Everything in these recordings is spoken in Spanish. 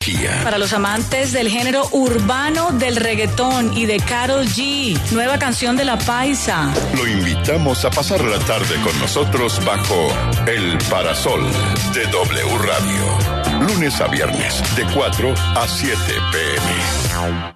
Para los amantes del género urbano, del reggaetón y de Karol G, nueva canción de La Paisa. Lo invitamos a pasar la tarde con nosotros bajo El Parasol de W Radio. Lunes a viernes, de 4 a 7 p.m.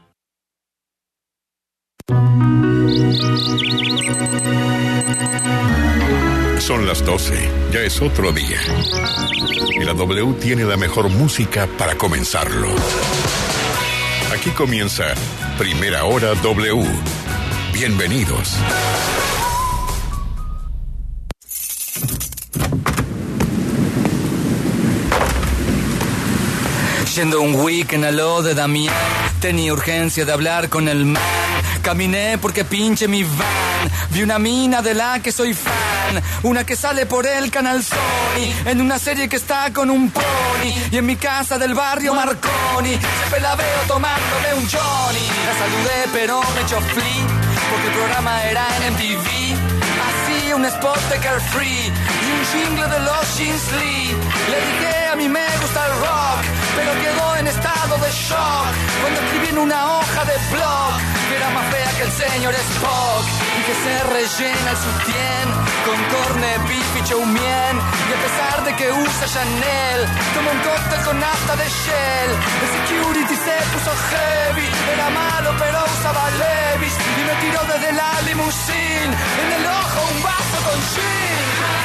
Son las 12, ya es otro día. Y la W tiene la mejor música para comenzarlo. Aquí comienza Primera Hora W. Bienvenidos. Yendo un weekend a lo de Damián, tenía urgencia de hablar con el man. Caminé porque pinche mi van. Vi una mina de la que soy fan, una que sale por el canal Sony, en una serie que está con un pony. Y en mi casa del barrio Marconi, siempre la veo tomándome un Johnny. La saludé pero me echó flea, porque el programa era en MTV. Hacía un spot de Carefree y un jingle de los Jeans Lee. Le dije a mí me gusta el rock, pero quedó en estado de shock cuando escribí en una hoja de blog que era más fea que el señor Spock y que se rellena el sutién con corned beef y chow mein. Y a pesar de que usa Chanel, toma un cóctel con nafta de Shell. El security se puso heavy, era malo pero usaba Levi's y me tiró desde la limusine, en el ojo un vaso con gin.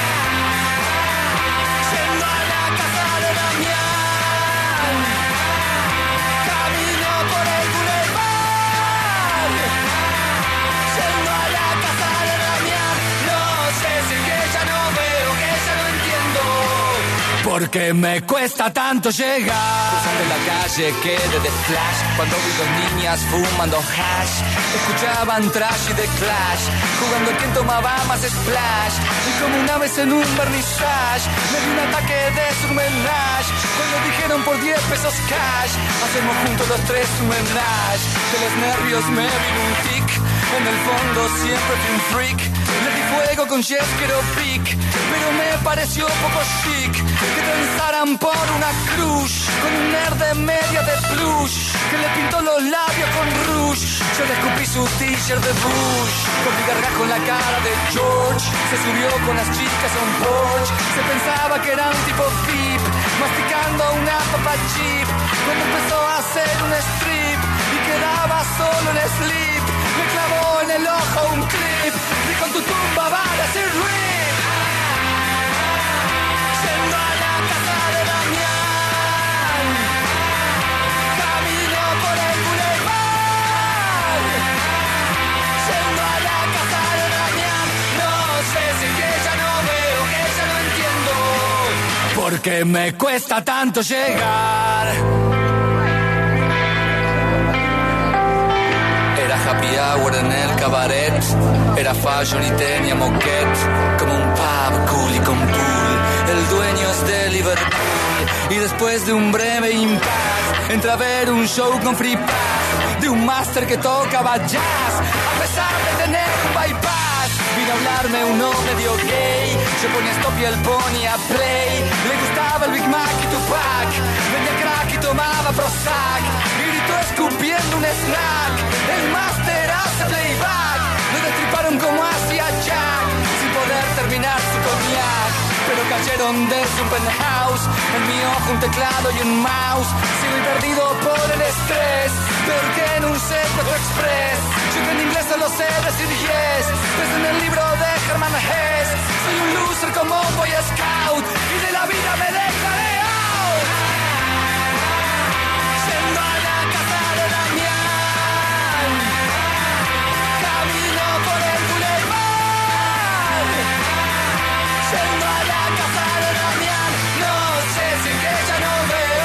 Yendo a la casa de Damián, camino por el boulevard. Yendo a la casa de Damián, no sé si es que ya no veo, que ya no entiendo, porque me cuesta tanto llegar. Cruzando la calle quedé de flash cuando vi dos niñas fumando hash. Escuchaban trash y The Clash, jugando a quien tomaba más splash. Y como una vez en un vernissage me dio un ataque de surmenage cuando dijeron por 10 pesos cash hacemos juntos los tres un menage. De los nervios me vino un tic, en el fondo siempre fui un freak. Le di fuego con Jeskero Pic, pero me pareció poco chic que transaran por una cruz con un nerd de media de plush que le pintó los labios con rouge. Yo le escupí su t-shirt de Bush, con mi gargajo en la cara de George. Se subió con las chicas a un Porsche, se pensaba que era un tipo VIP, masticando una papa chip, cuando empezó a hacer un strip y quedaba solo en slip. Me clavó en el ojo un clip, dijo en tu tumba van a ser rip. Yendo a la casa de Damián, camino por el boulevard. Yendo a la casa de Damián, no sé si es que ya no veo, que ya no entiendo, porque me cuesta tanto llegar. Era happy hour en el cabaret, era fashion y tenía moquette, como un pub cool y con pool. El dueño es de Liverpool y después de un breve impasse entra a ver un show con free pass de un máster que tocaba jazz a pesar de tener un bypass. Vino a hablarme uno medio gay, yo ponía stop y él ponía play. Le gustaba el Big Mac y Tupac, vendía crack y tomaba Prozac y gritó escupiendo un snack. El máster hace playback, lo destriparon como hacía Jack sin poder terminar su cognac, pero cayeron de su penthouse. En mi ojo un teclado y un mouse. Sigo perdido por el estrés, peor que en un secuestro express. Yo que en inglés solo sé decir yes, pues en el libro de Herman Hesse soy un loser como un boy scout y de la vida me dejaré out. Yendo a la casa de Damián, camino por el boulevard. Yendo a la casa de Damián, no sé si es que ya no veo.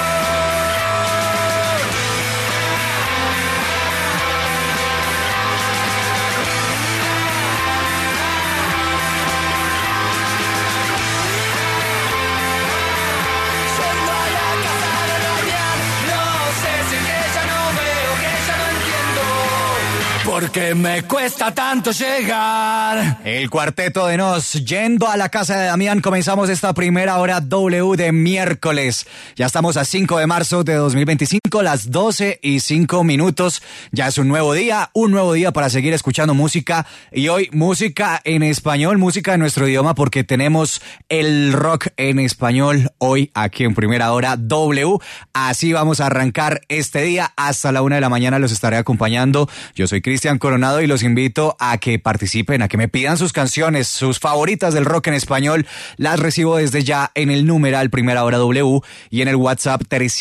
porque me cuesta tanto llegar. El Cuarteto de Nos, yendo a la casa de Damián, comenzamos esta primera hora W de miércoles. Ya estamos a 5 de marzo de 2025, las 12:05. Ya es un nuevo día para seguir escuchando música. Y hoy música en español, música de nuestro idioma, porque tenemos el rock en español hoy aquí en primera hora W. Así vamos a arrancar este día hasta la 1 de la mañana. Los estaré acompañando. Yo soy Cristian Coronado y los invito a que participen, a que me pidan sus canciones, sus favoritas del rock en español. Las recibo desde ya en el numeral Primera Hora W y en el WhatsApp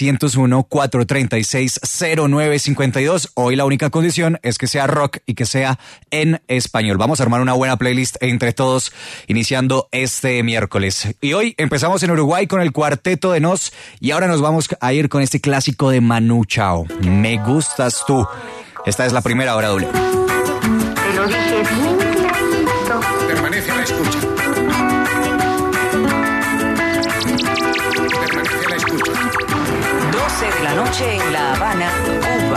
301-436-0952. Hoy la única condición es que sea rock y que sea en español. Vamos a armar una buena playlist entre todos, iniciando este miércoles. Y hoy empezamos en Uruguay con el Cuarteto de Nos y ahora nos vamos a ir con este clásico de Manu Chao, Me Gustas Tú. Esta es la Primera Hora W. Te lo dije bien clarito. Permanece a la escucha. Permanece a la escucha. 12 de la noche en La Habana, Cuba.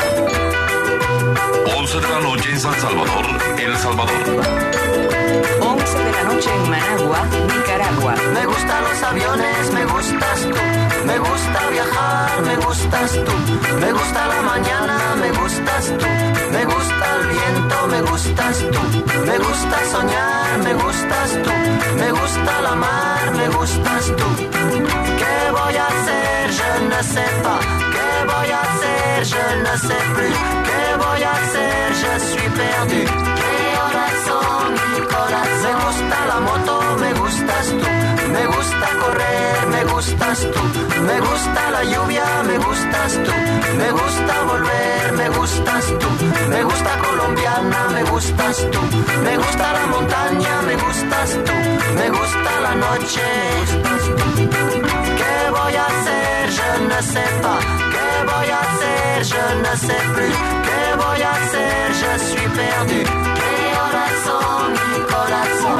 11 de la noche en San Salvador, El Salvador. 11 de la noche en Managua, Nicaragua. Me gustan los aviones, me gustas tú. Me gusta viajar, me gustas tú. Me gusta la mañana, me gustas tú. Me gusta el viento, me gustas tú. Me gusta soñar, me gustas tú. Me gusta la mar, me gustas tú. ¿Qué voy a hacer? Je ne sais pas. ¿Qué voy a hacer? Je ne sais plus. ¿Qué voy a hacer? Je suis perdu. ¿Qué horas son? Mi corazón. Me gusta la moto, me gustas tú. Me gusta correr, me gustas tú. Me gusta la lluvia, me gustas tú. Me gusta volver, me gustas tú. Me gusta colombiana, me gustas tú. Me gusta la montaña, me gustas tú. Me gusta la noche, me gustas tú. ¿Qué voy a hacer? Je ne sais pas. ¿Qué voy a hacer? Je ne sais plus. ¿Qué voy a hacer? Je suis perdu. ¿Qué horas son? Mi corazón.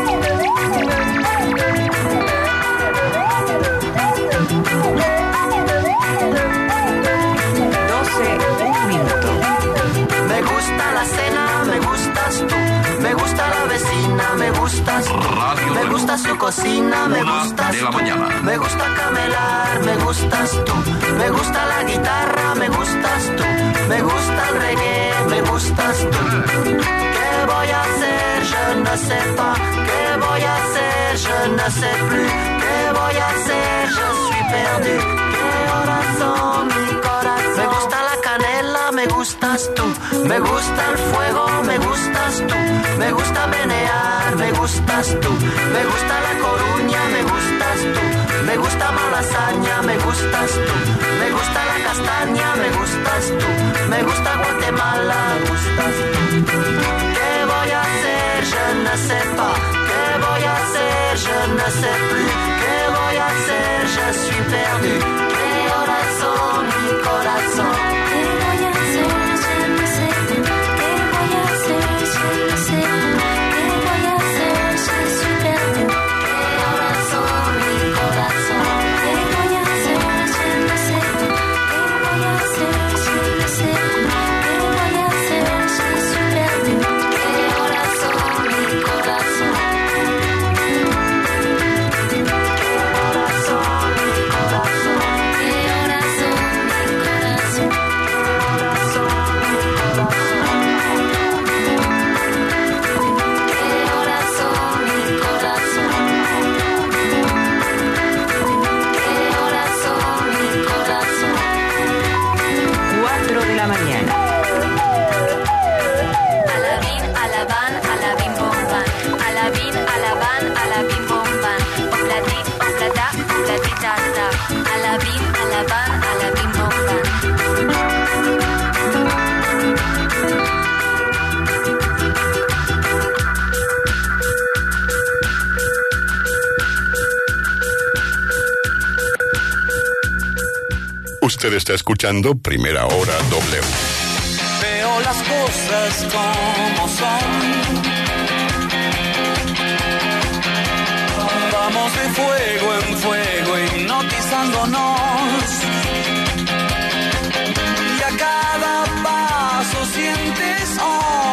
12:01. Me gusta la cena, me gustas tú. Me gusta la vecina, me gustas tú. Radio Me gusta su cocina, me 1 gustas de la tú. mañana. Me gusta camelar, me gustas tú. Me gusta la guitarra, me gustas tú. Me gusta el reggae, me gustas tú. ¿Qué voy a hacer? Je ne sais pas. ¿Qué voy a hacer? Je ne sais plus. ¿Qué voy a hacer? Je suis perdu. ¿Qué horas son? Mi corazón. Me gusta la canela, me gustas tú. Me gusta el fuego, me gustas tú. Me gusta menear, me gustas tú. Me gusta la Coruña, me gustas tú. Me gusta Malasaña, me gustas tú. Me gusta la castaña, me gustas tú. Me gusta Guatemala, me gustas tú. ¿Qué voy a hacer? Je ne sais pas. ¿Qué voy a hacer? Je ne sais plus. ¿Qué voy a hacer? Je suis perdu. ¿Qué horas son? Mi corazón. ¿Qué voy a hacer? Je ne sais plus. ¿Qué voy a hacer? Je ne sais plus. ¿Qué voy a hacer? Je suis perdu. ¿Qué horas son? Mi corazón. ¿Qué voy a hacer? Je ne sais plus. ¿Qué voy a hacer? Je ne sais plus. ¿Qué voy a hacer? Je suis perdu. ¿Qué horas son? Mi corazón. ¿Qué horas son? Mi corazón. ¿Qué horas son? Mi corazón. ¿Qué horas son? Mi corazón. ¿Qué horas son? Mi corazón. 4 de la mañana. Alabín, alabán, alabín, bomban. Alabín, alabán, alabín, bomban. Oplati, oplata, oplatitata. Alabín, alabán, alabín, bomban. Usted está escuchando Primera Hora W. Veo las cosas como son. Vamos de fuego en fuego hipnotizándonos. Y a cada paso sientes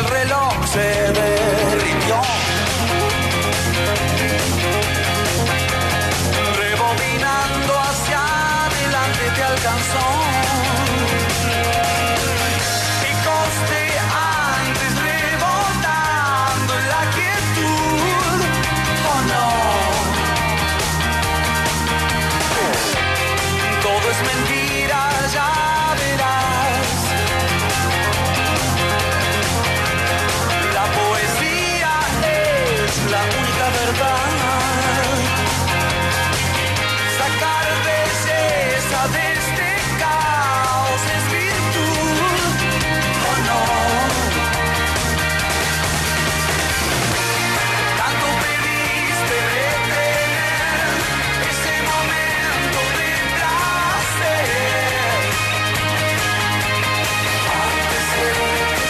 el reloj se derritió. Rebobinando hacia adelante te alcanzó. Y costeantes rebotando en la quietud. Oh no. Todo es mentira, ya verás. La poesía es la única verdad. Sacar belleza de este caos es virtud, ¿o no? Tanto pediste detener ese momento de placer. Antes de que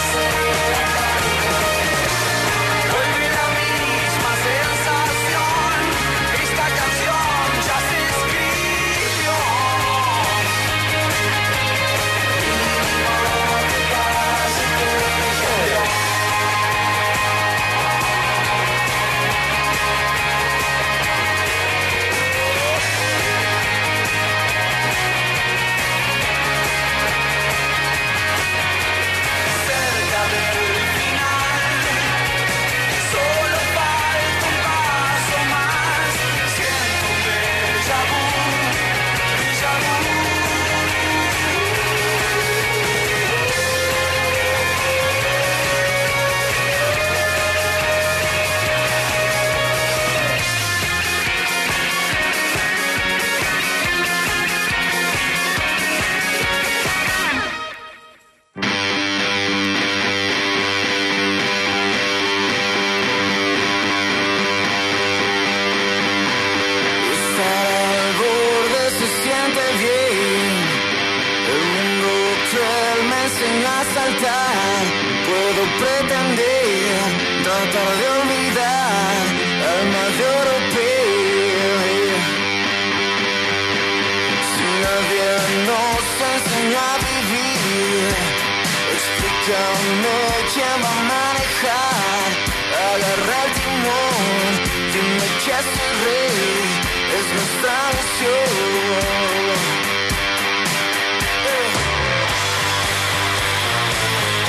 vuelve la misma sensación. Esta canción ya se escribió. Cerca del final, solo falta un paso más. Siento un déjà vu, déjà vu. Estar al borde se siente bien. El mundo cruel me enseña a saltar. Puedo pretender tratar de olvidar al mar europeo. Si nadie nos enseña a vivir, explícame quién va a manejar. Agarra el timón, dime que es el rey, es nuestra misión.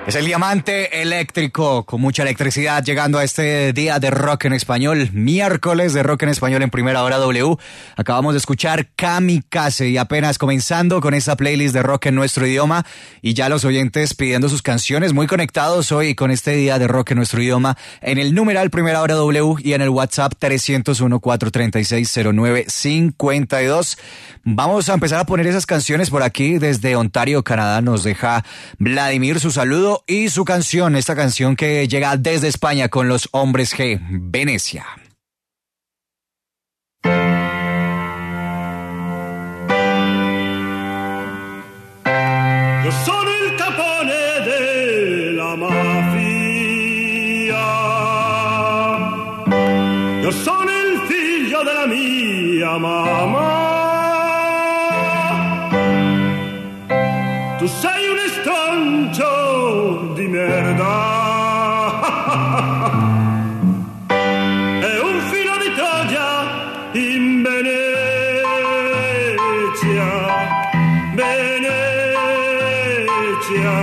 Es el diamante eléctrico, con mucha electricidad, llegando a este día de rock en español, miércoles de rock en español en Primera Hora W. Acabamos de escuchar Kamikaze y apenas comenzando con esta playlist de rock en nuestro idioma y ya los oyentes pidiendo sus canciones, muy conectados hoy con este día de rock en nuestro idioma en el numeral Primera Hora W y en el WhatsApp 301-436-0952. Vamos a empezar a poner esas canciones por aquí desde Ontario, Canadá. Nos deja Vladimir su saludo y su canción, esta canción que llega desde España con los Hombres G, Venecia. Io sono il capone della mafia, io sono il figlio della mia mamma. Tu sei un estroncio di merda e un filo di Troia in Venezia, Venezia,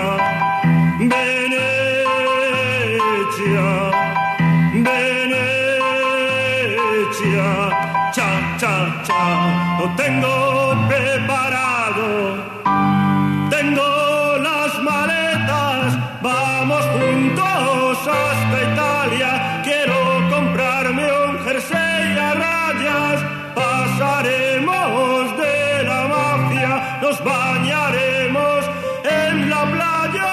Venezia, Venezia, cha, cha, cha, lo tengo preparado. Tengo las maletas, vamos juntos hasta Italia. Quiero comprarme un jersey a rayas. Pasaremos de la mafia, nos bañaremos en la playa.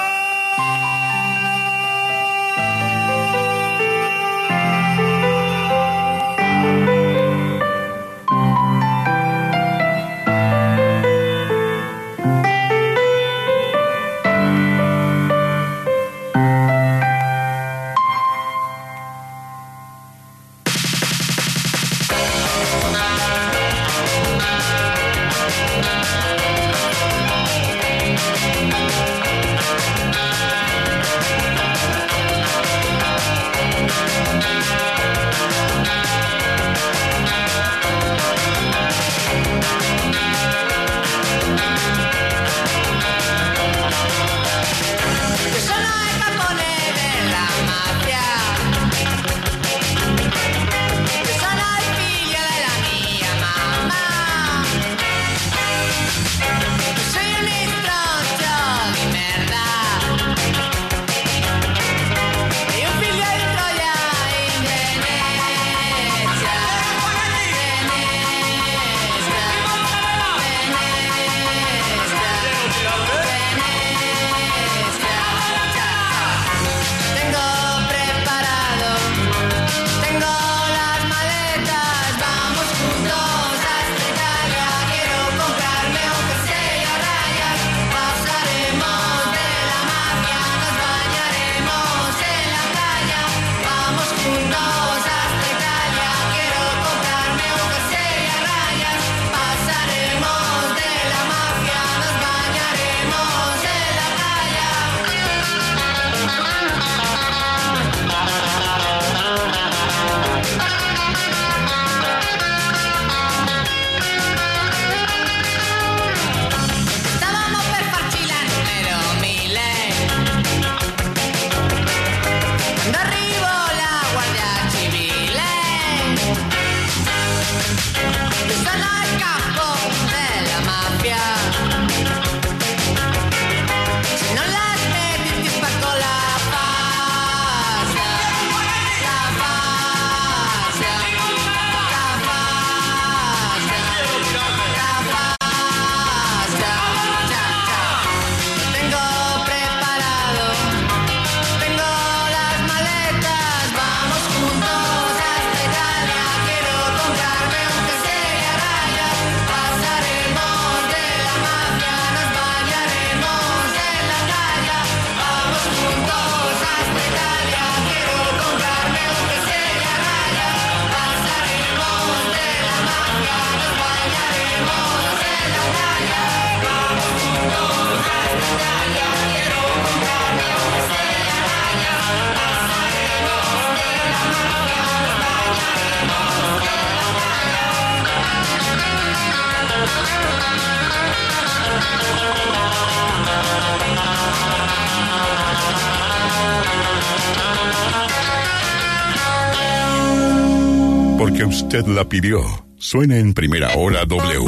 porque usted la pidió. Suena en Primera Hora W.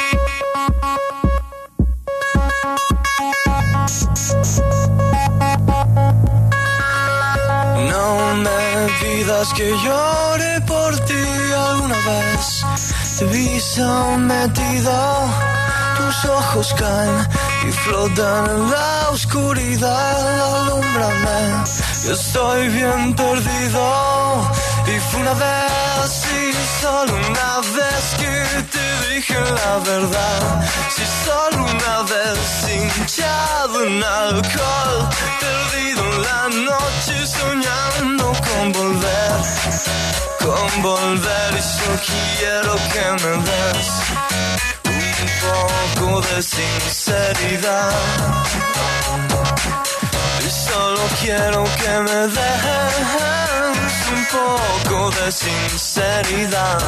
No me pidas que llore por ti alguna vez. Te vi sometido, tus ojos caen y flotan en la oscuridad. Alúmbrame, yo estoy bien perdido. Y fue una vez, y solo una vez que te dije la verdad. Si solo una vez hinchado en alcohol, perdido en la noche soñando con volver. Y solo quiero que me des un poco de sinceridad. Y solo quiero que me des un poco de sinceridad.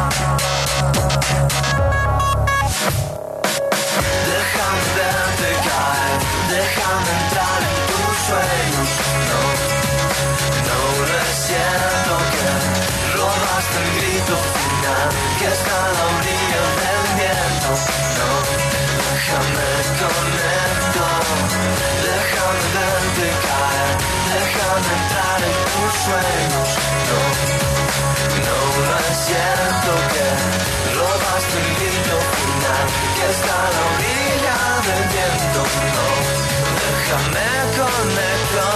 Déjame verte caer, déjame entrar en tus sueños. No es cierto que robaste el grito final que está a la orilla del viento. No, déjame conecto, déjame verte caer, déjame entrar en tus sueños. No es cierto que robaste el grito final que está a la orilla del viento. No, déjame conecto.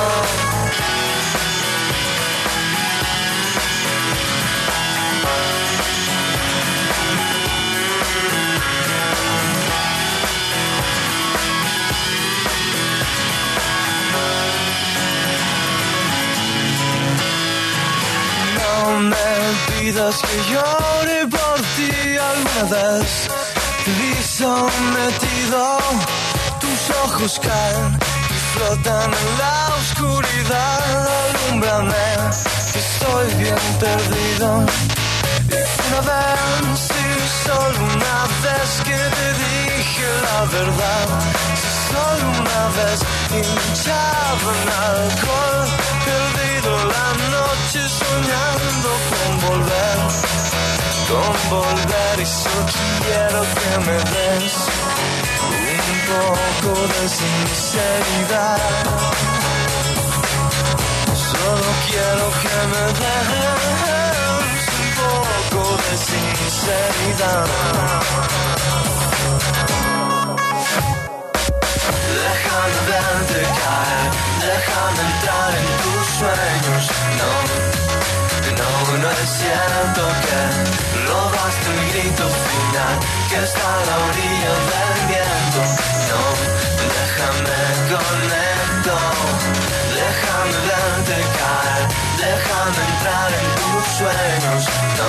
No me pidas que llore por ti alguna vez. Te vi sometido, tus ojos caen y flotan en la oscuridad. Alúmbrame, estoy bien perdido. Y una vez, y solo una vez que te dije la verdad. Si solo una vez hinchado en alcohol, perdido la noche soñando con volver y solo quiero que me des un poco de sinceridad. Solo quiero que me des un poco de sinceridad. Déjame verte caer, déjame entrar en tus sueños. No es cierto que robaste el grito final que está a la orilla del viento. No, déjame conecto, déjame verte caer, déjame entrar en tus sueños.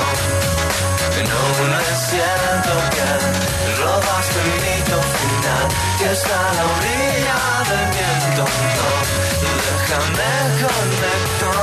No es cierto que robaste el grito final que está a la orilla del viento. No, déjame conecto.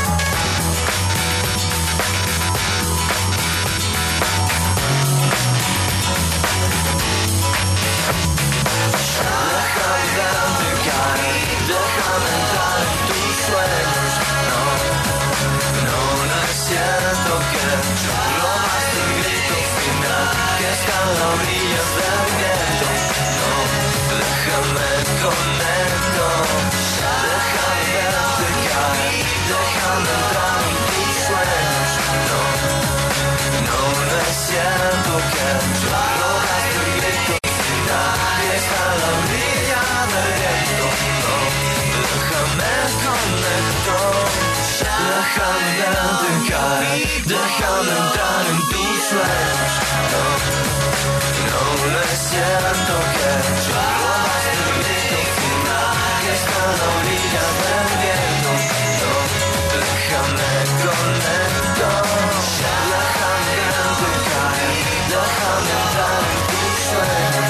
Déjame entrar en tus sueños. No es cierto que robaste el grito final que está a la orilla del viento. No, déjame conecto, déjame verte caer, déjame entrar en tus sueños. No es cierto que robaste el grito final que está a la orilla del viento. Déjame conecto, déjame verte caer, déjame entrar en tus sueños. No es cierto que robaste el grito final que está a la orilla del viento. Déjame conecto, déjame verte caer, déjame entrar en tus sueños.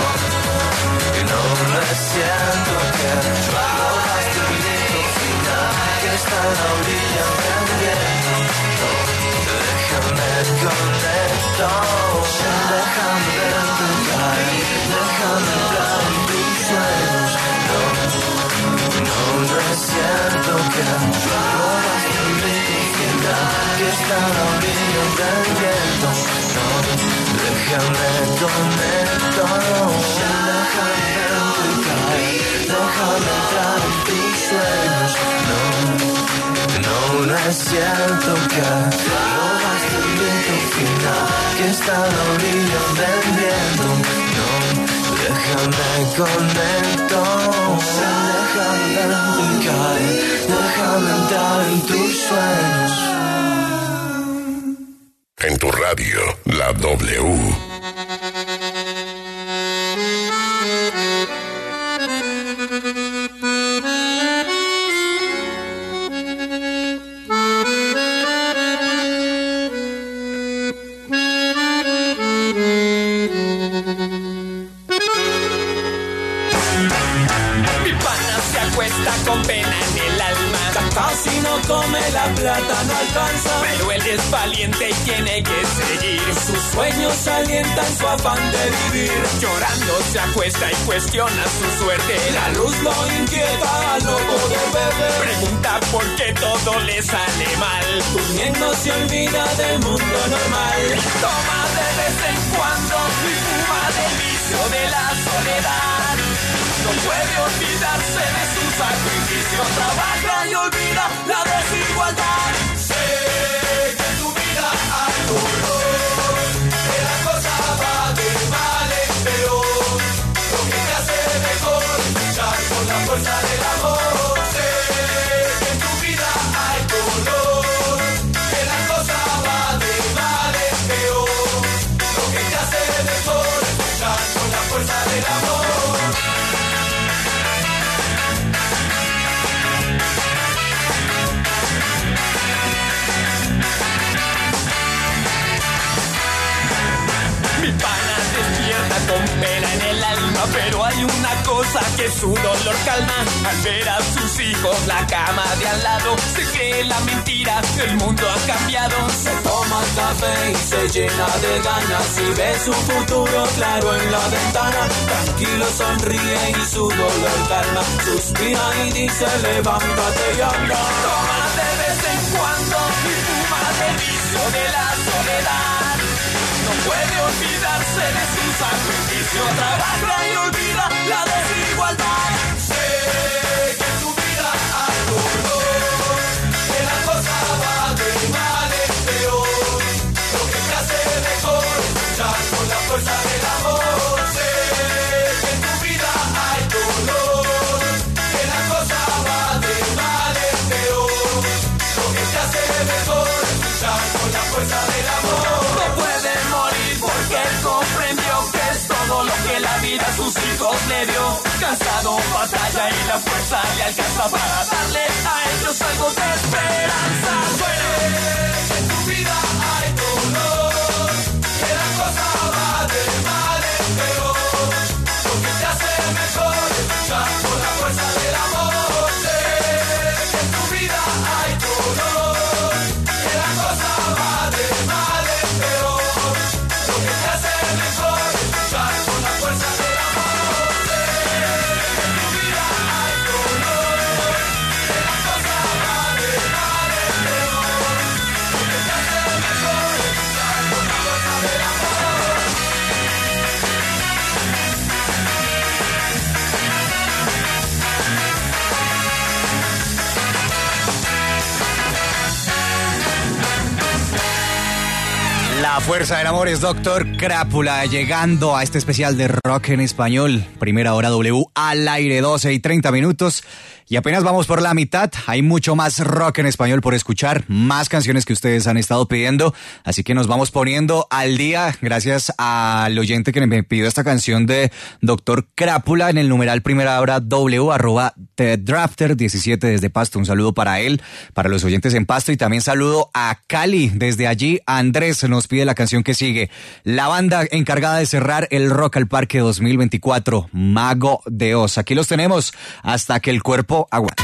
No es cierto que robaste el grito final que está a la orilla del viento. Déjame conecto, déjame verte caer, déjame entrar. del viento. No, déjame con esto. Déjame entrar en tus sueños. No es cierto que no basta el viento final que está a la orilla del viento. No, déjame con esto. Déjame entrar en tus sueños. En tu radio, la W. Con pena en el alma, casi no come, la plata no alcanza, pero él es valiente y tiene que seguir. Sus sueños alientan su afán de vivir. Llorando se acuesta y cuestiona su suerte. La luz lo inquieta al no poder beber. Pregunta por qué todo le sale mal. Durmiendo se olvida del mundo normal. Toma de vez en cuando y fuma del vicio de la soledad. No puede olvidarse de su sacrificio. Trabaja y olvida la desigualdad. Sé que en tu vida hay dolor, que la cosa va de mal en peor. Lo que te hace mejor es luchar con la fuerza del amor. Sé que en tu vida hay dolor, que la cosa va de mal en peor. Lo que te hace mejor es luchar con la fuerza del amor. Mi pana despierta con pena en el alma, pero hay una cosa que su dolor calma. Al ver a sus hijos la cama de al lado, se cree la mentira, el mundo ha cambiado. Se toma café y se llena de ganas y ve su futuro claro en la ventana. Tranquilo sonríe y su dolor calma, suspira y dice levántate y anda. Toma de vez en cuando y fuma del vicio de la soledad. No puede olvidarse de su sacrificio. Trabaja y olvida la desigualdad. Sé que en tu vida hay dolor, que la cosa va de mal en peor. Lo que te hace mejor es luchar con la fuerza del amor. Sé que en tu vida hay dolor, que la cosa va de mal en peor. Lo que te hace mejor es luchar con la fuerza del amor. No puede morir porque él comprendió que es todo lo que la vida a sus hijos le dio. Cansado, batalla y la fuerza le alcanza para darle a ellos algo de esperanza. Sé que en tu vida hay dolor, que la cosa va de mal en peor. Lo que te hace mejor es luchar con la fuerza del amor. Sé que en tu vida hay dolor, que la cosa va de mal en peor. Lo que te hace mejor es luchar con la fuerza del amor. Sé que en tu vida hay dolor, que la cosa va de mal en peor. Lo que te hace mejor es luchar con la fuerza del amor. La fuerza del amor es Doctor Crápula, llegando a este especial de rock en español. Primera hora W al aire, 12:30. Y apenas vamos por la mitad. Hay mucho más rock en español por escuchar, más canciones que ustedes han estado pidiendo. Así que nos vamos poniendo al día gracias al oyente que me pidió esta canción de Doctor Crápula en el numeral primera hora W, @TheDrafter17 desde Pasto. Un saludo para él, para los oyentes en Pasto, y también saludo a Cali. Desde allí, Andrés nos pide la canción que sigue. La banda encargada de cerrar el Rock al Parque 2024, Mago de Oz. Aquí los tenemos hasta que el cuerpo aguante.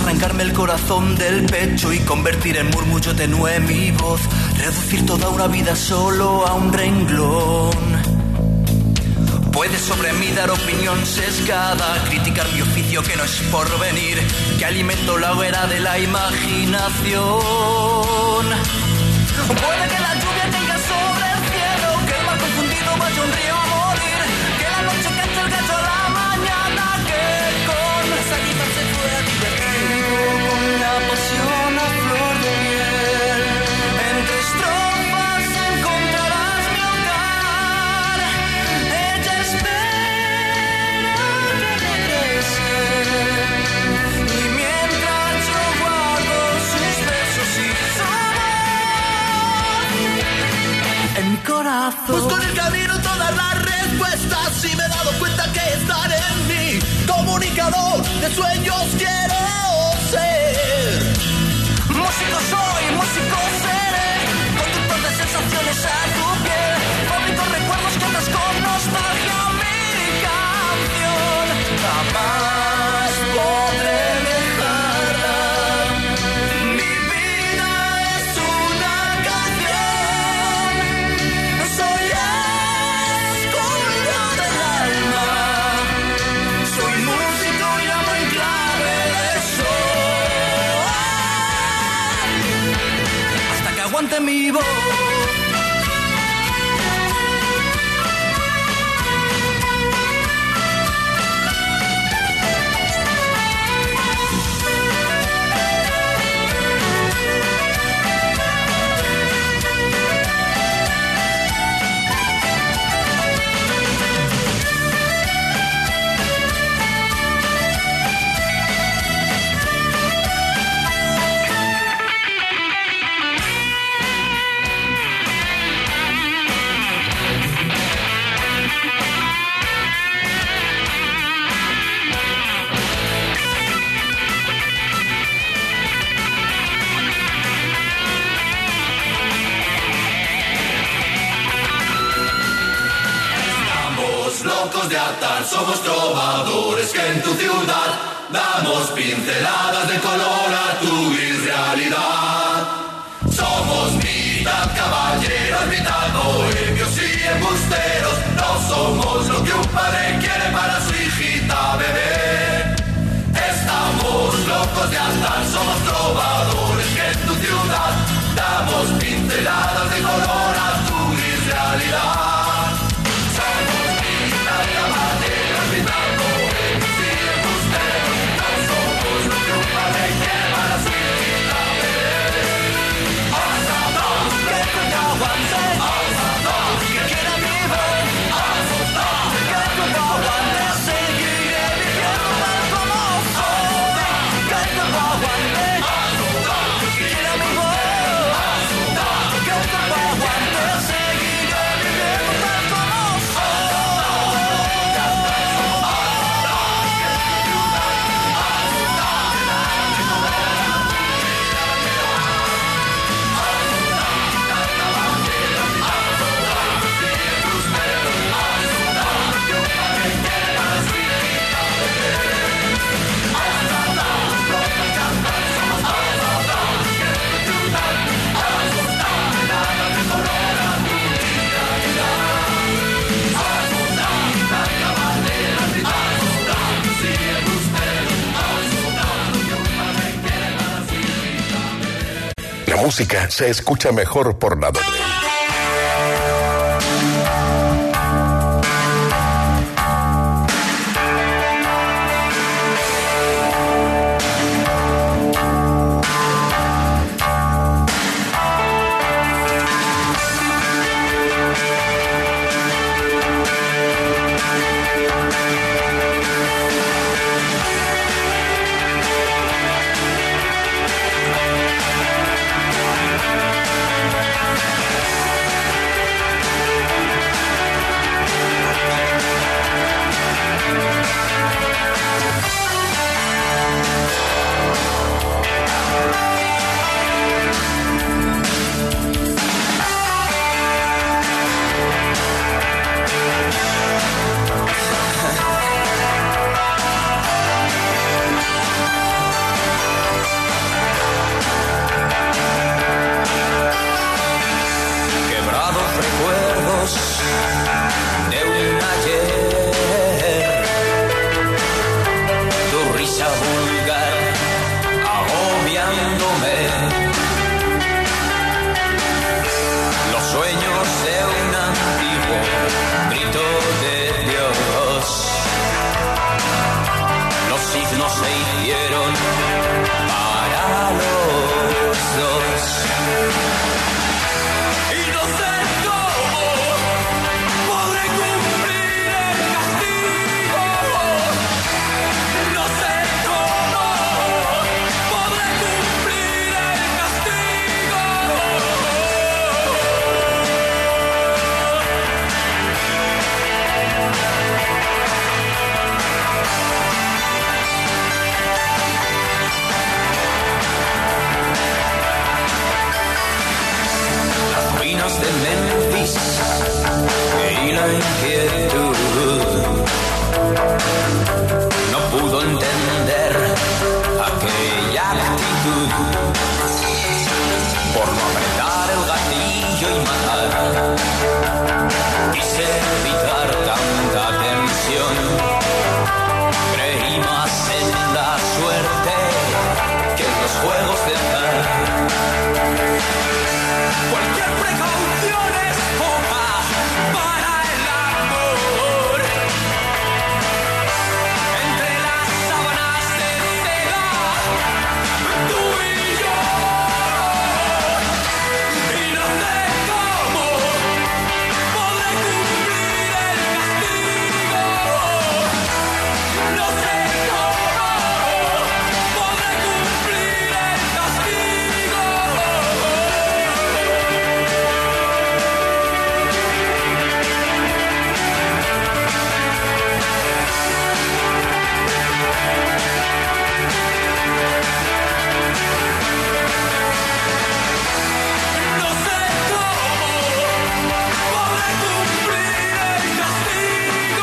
arrancarme el corazón del pecho y convertir en murmullo tenue mi voz, reducir toda una vida solo a un renglón. Puedes sobre mí dar opinión sesgada, criticar mi oficio que no es por venir, que alimento la hoguera de la imaginación. Puede que la lluvia caiga sobre el cielo, que el mar confundido vaya un río a morir, que la noche cante el gallo a la mañana, que con esa guitarra se fue a divertir con la pasión a flor de piel. Entre estrofas encontrarás mi hogar, ella espera que regrese, y mientras yo guardo sus besos y su en mi corazón. Busco en el camino todas las respuestas y me he dado cuenta que están en mí. Comunicador de sueños quiero ser. Músico soy, músico seré, conductor de sensaciones a tu piel. Fabrico recuerdos que andas con nostalgia mi canción. Jamás podré dejarla. Mi vida es una canción. Soy escollo del alma. Soy músico y amo en clave de sol. Hasta que aguante mi voz. Locos de atar, somos trovadores que en tu ciudad damos pinceladas de color a tu irrealidad. Somos mitad caballeros, mitad bohemios y embusteros. No somos lo que un padre quiere para su hijita bebé. Estamos locos de atar, somos trovadores que en tu ciudad damos pinceladas de color a tu irrealidad. La música se escucha mejor por la W. por no apretar el gatillo y matar. Quise evitar tanta tensión, creí más en la suerte que en los juegos de azar. Cualquier precaución es poca para el amor. Entre las sábanas de seda, tú y yo, y no sé cómo podré cumplir el castigo. No sé cómo podré cumplir el castigo. No sé cómo podré cumplir el castigo.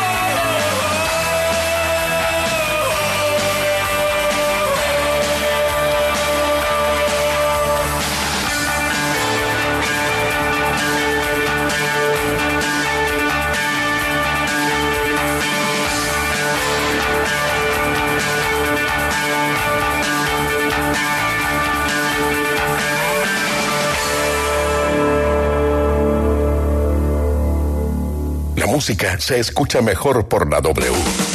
La música se escucha mejor por la W.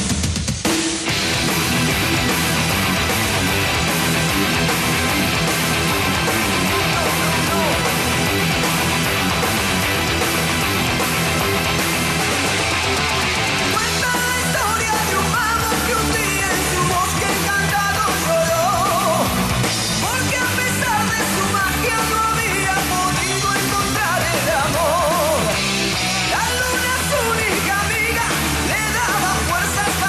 Cuenta la historia de un mago que un día en su bosque encantado lloró, porque a pesar de su magia no había podido encontrar el amor. La luna, su única amiga, le daba fuerzas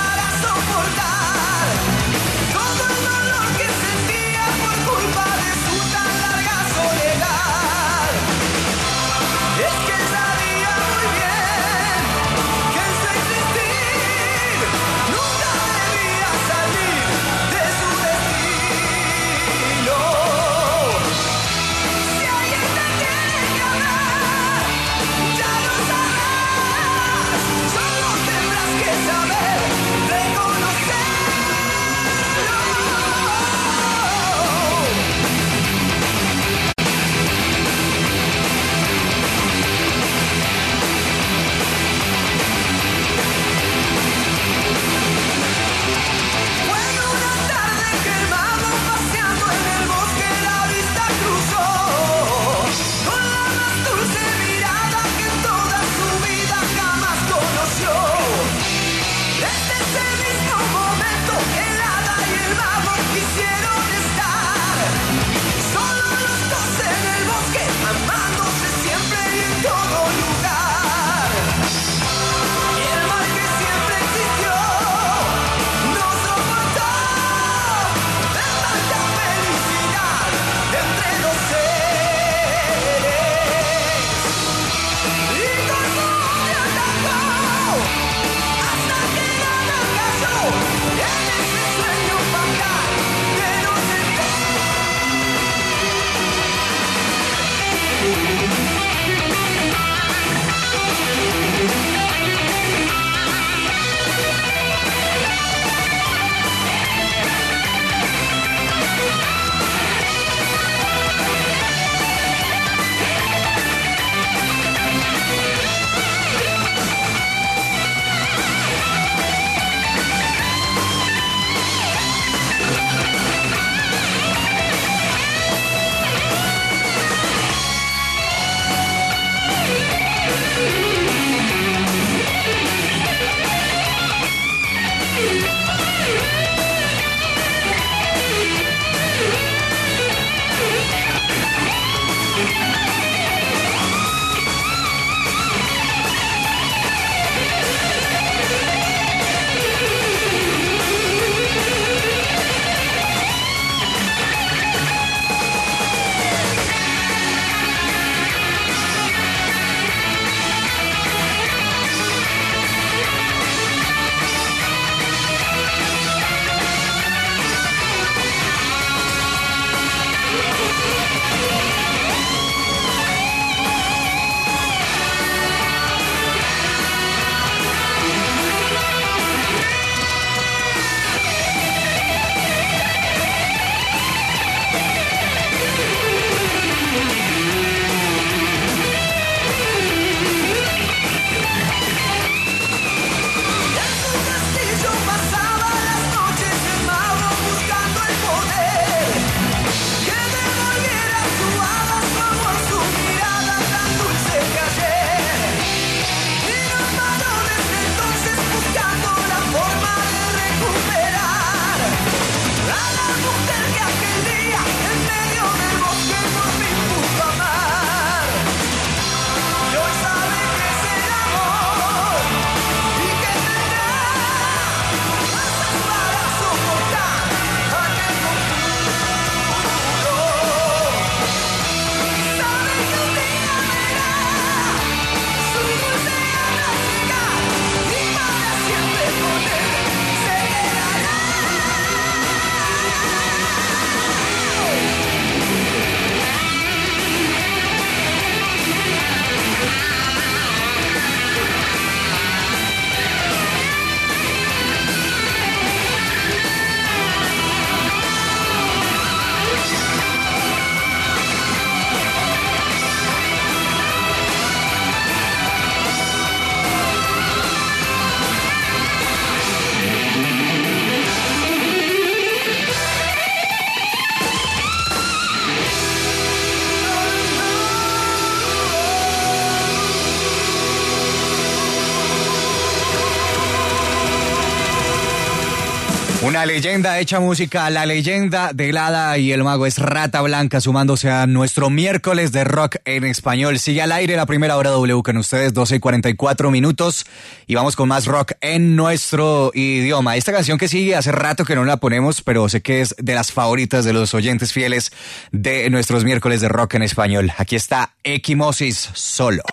Una leyenda hecha música, la leyenda del Hada y el Mago es Rata Blanca, sumándose a nuestro miércoles de rock en español. Sigue al aire la primera hora W con ustedes, 12:44 y vamos con más rock en nuestro idioma. Esta canción que sigue hace rato que no la ponemos, pero sé que es de las favoritas de los oyentes fieles de nuestros miércoles de rock en español. Aquí está Equimosis, Solo.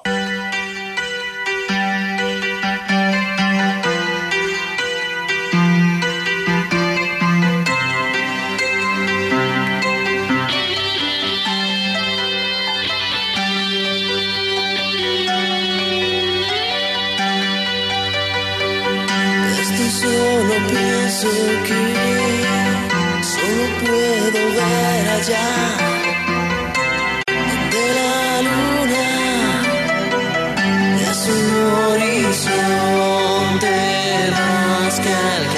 Solo pienso que solo puedo ver allá donde la luna es un horizonte más que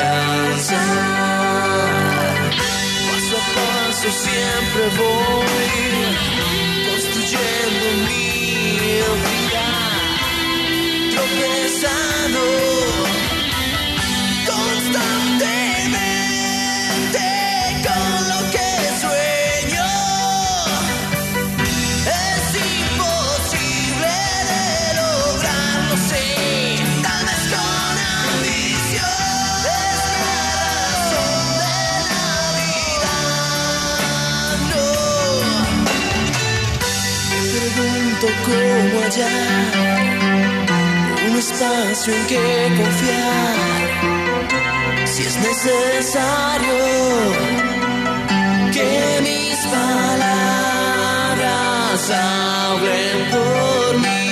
alcanzar. Paso a paso siempre voy construyendo mi vida, tropezando constantemente con lo que sueño. Es imposible de lograrlo, sé, tal vez con ambición. Es la razón de la vida, no. Me pregunto cómo hallar un espacio en que confiar. Si es necesario que mis palabras hablen por mí,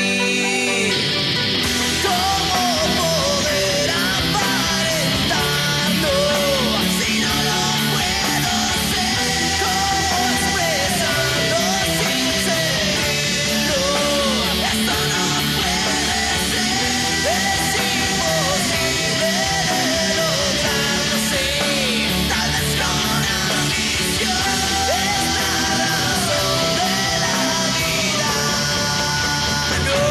¿cómo poder aparentarlo si no lo puedo ser? ¿Cómo expresarlo sin sentirlo? Esto no puede ser, es imposible de lograrlo, sé, tal vez con ambición. Es la razón de la vida, no.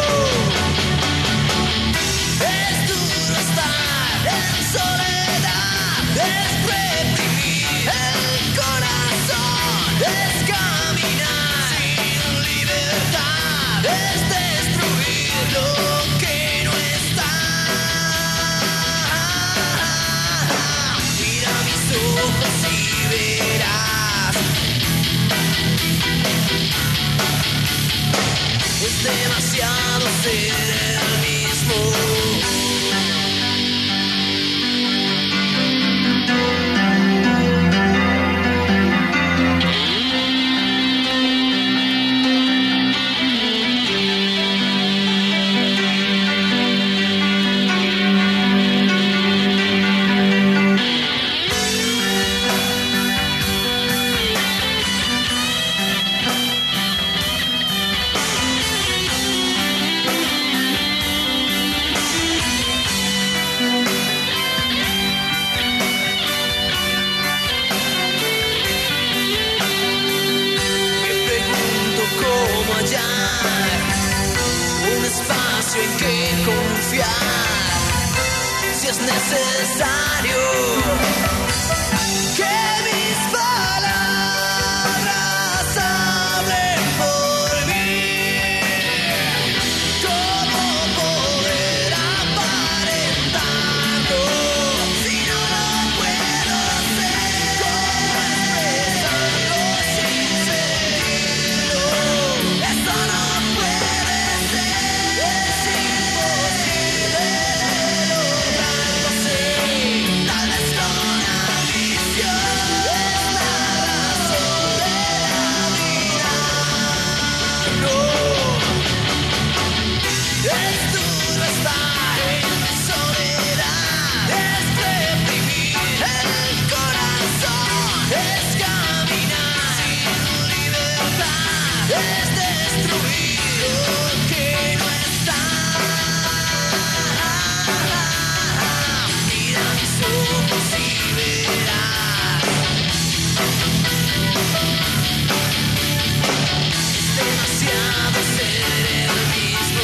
Es duro estar en soledad, es reprimir el corazón, es caminar sin libertad, es destruir lo que no está. Mira mis ojos y verás, es demasiado ser el mismo. Me pregunto cómo hallar un espacio en que confiar. Si es necesario que mis palabras hablen por mí, ¿cómo poder aparentarlo si no lo puedo ser? ¿Cómo expresarlo sin sentirlo? Esto no puede ser, es imposible de lograrlo, sé, tal vez con ambición. Es la razón de la vida, no. Es duro estar en soledad, es reprimir el corazón, es caminar sin libertad, es destruir lo que no está. Mira mis ojos y verás, es demasiado ser el mismo.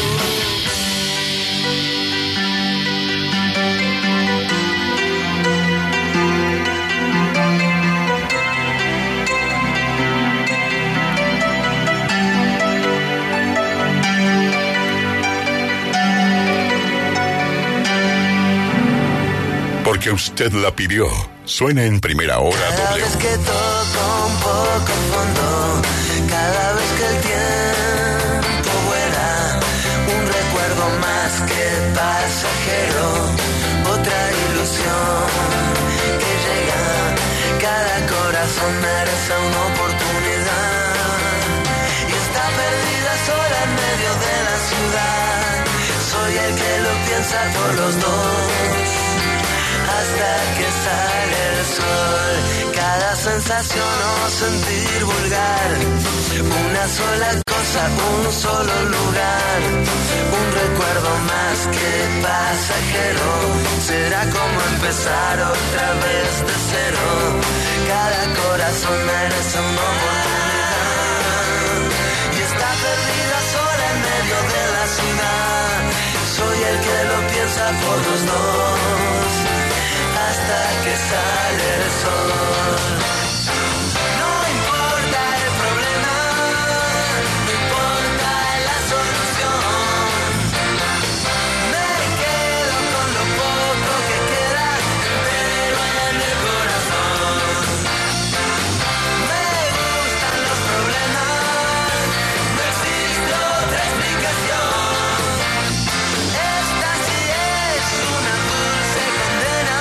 porque usted la pidió. Suena en Primera Hora Cada W. vez que toco un poco fondo, cada vez que el tiempo vuela, un recuerdo más que pasajero, otra ilusión que llega. Cada corazón merece una oportunidad y está perdida sola en medio de la ciudad. Soy el que lo piensa por los dos hasta que sale el sol. Cada sensación o sentir vulgar, una sola cosa, un solo lugar, un recuerdo más que pasajero. Será como empezar otra vez de cero. Cada corazón merece una oportunidad y está perdida sola en medio de la ciudad. Soy el que lo piensa por los dos hasta que sale el sol. No importa el problema, no importa la solución. Me quedo con lo poco que queda entero en el corazón. Me gustan los problemas, no existe otra explicación. Esta sí es una dulce condena.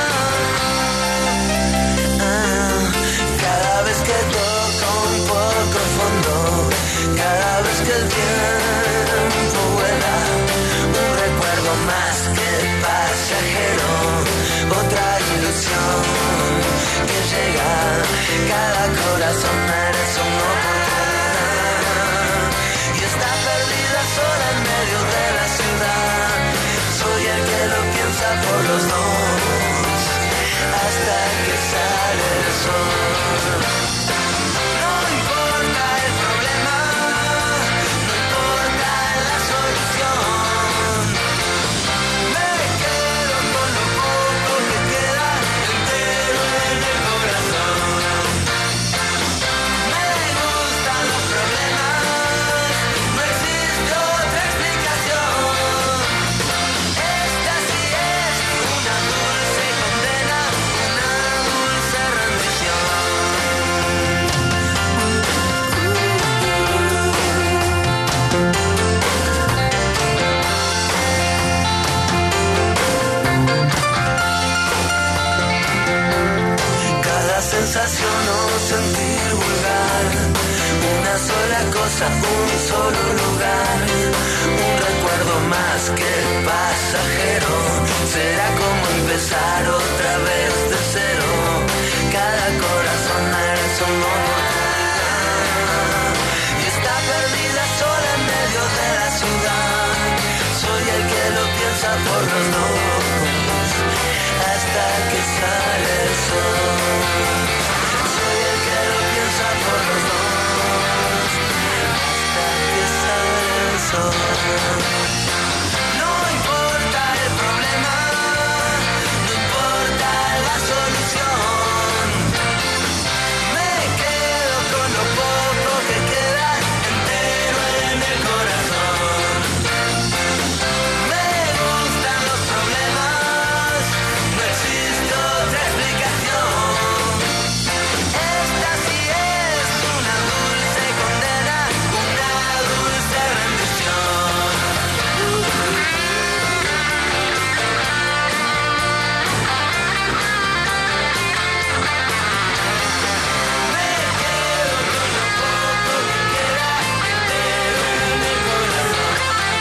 Cada vez que toco un poco fondo, cada vez que el tiempo vuela, un recuerdo más que pasajero, otra ilusión que llega. Cada corazón merece una oportunidad y está perdida sola en medio de la ciudad. Soy el que lo piensa por los dos hasta que sale el sol. No importa el problema, no importa la solución. Me quedo con lo poco que queda entero en el corazón. Me gustan los problemas, no existe otra explicación. Esta sí es una dulce condena, una dulce rendición. Cada sensación o sentir vulgar, una sola cosa, un solo lugar, un recuerdo más que pasajero. Será como empezar otra vez de cero. Cada corazón merece una oportunidad y está perdida sola en medio de la ciudad. Soy el que lo piensa por los dos hasta que sale el sol. Soy el que lo piensa por los dos hasta que sale el sol. No importa el problema, no importa la solución. Me quedo con lo poco que queda entero en el corazón. Me gustan los problemas, no existe otra explicación. Esta sí es una dulce condena, una dulce rendición. Me quedo con lo poco que queda entero en el corazón.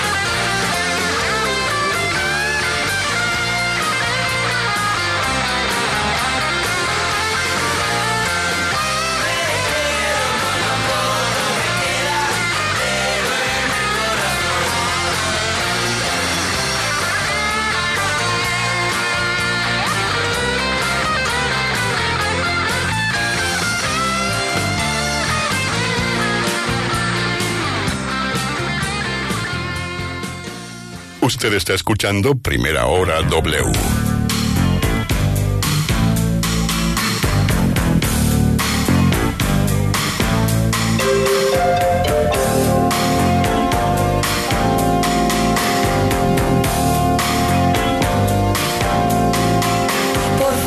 Usted está escuchando Primera Hora W. Por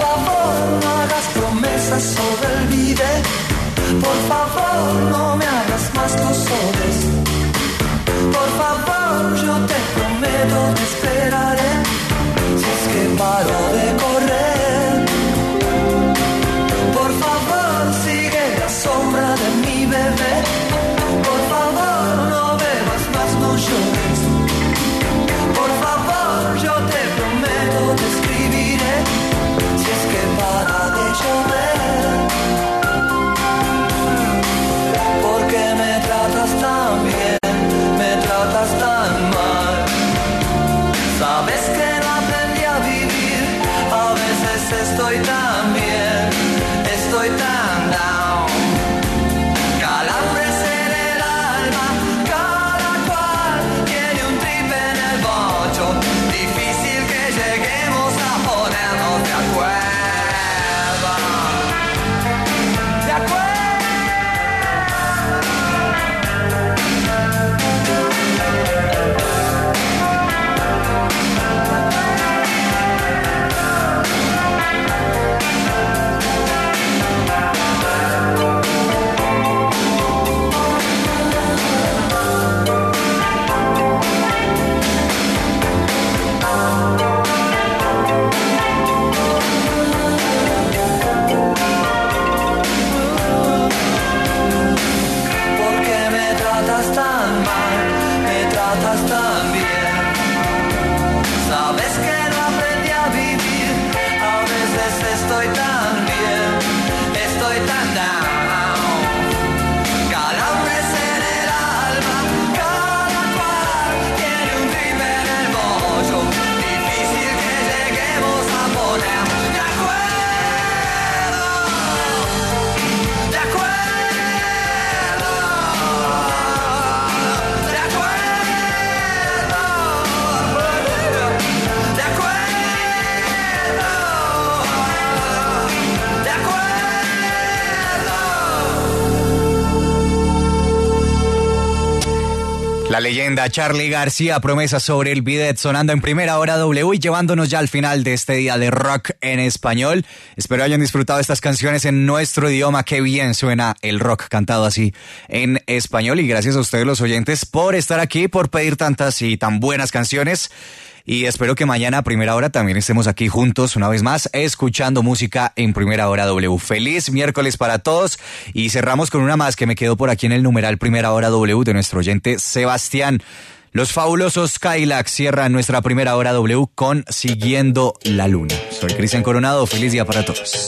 La leyenda Charly García, promesa sobre el bidet, sonando en Primera Hora W y llevándonos ya al final de este día de rock en español. Espero hayan disfrutado estas canciones en nuestro idioma. Qué bien suena el rock cantado así en español. Y gracias a ustedes los oyentes por estar aquí, por pedir tantas y tan buenas canciones. Y espero que mañana a Primera Hora también estemos aquí juntos una vez más, escuchando música en Primera Hora W. Feliz miércoles para todos y cerramos con una más que me quedó por aquí en el numeral Primera Hora W de nuestro oyente Sebastián. Los fabulosos Cadillacs cierran nuestra Primera Hora W con Siguiendo la Luna. Soy Cristian Coronado, feliz día para todos.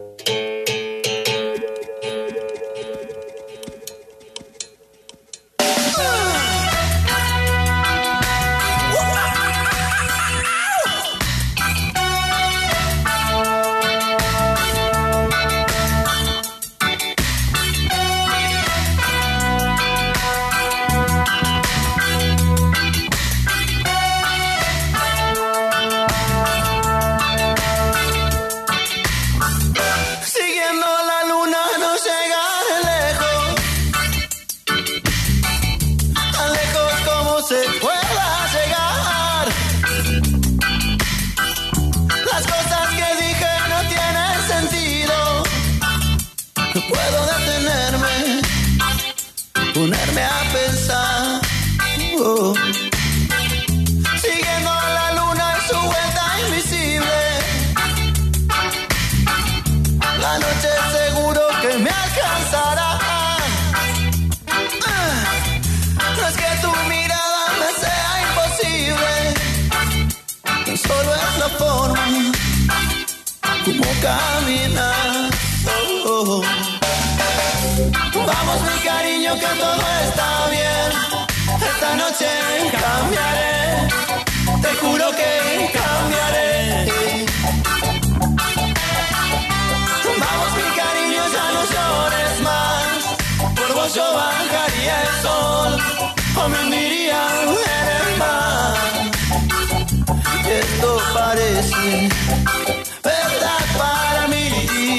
Ponerme a pensar, siguiendo la luna y su vuelta invisible. La noche seguro que me alcanzará. No es que tu mirada me sea imposible, solo es la forma como caminar. Vamos mi cariño que todo está bien. Esta noche cambiaré, te juro que cambiaré. Vamos mi cariño, ya no llores más. Por vos yo bajaría el sol o me hundiría en el mar. Esto parece verdad para mí.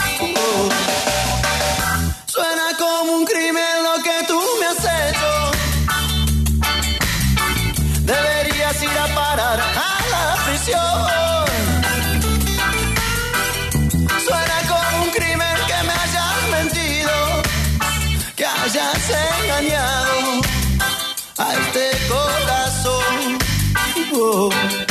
Suena como un crimen lo que tú me has hecho. Deberías ir a parar a la prisión. Suena como un crimen que me hayas mentido, que hayas engañado a este corazón.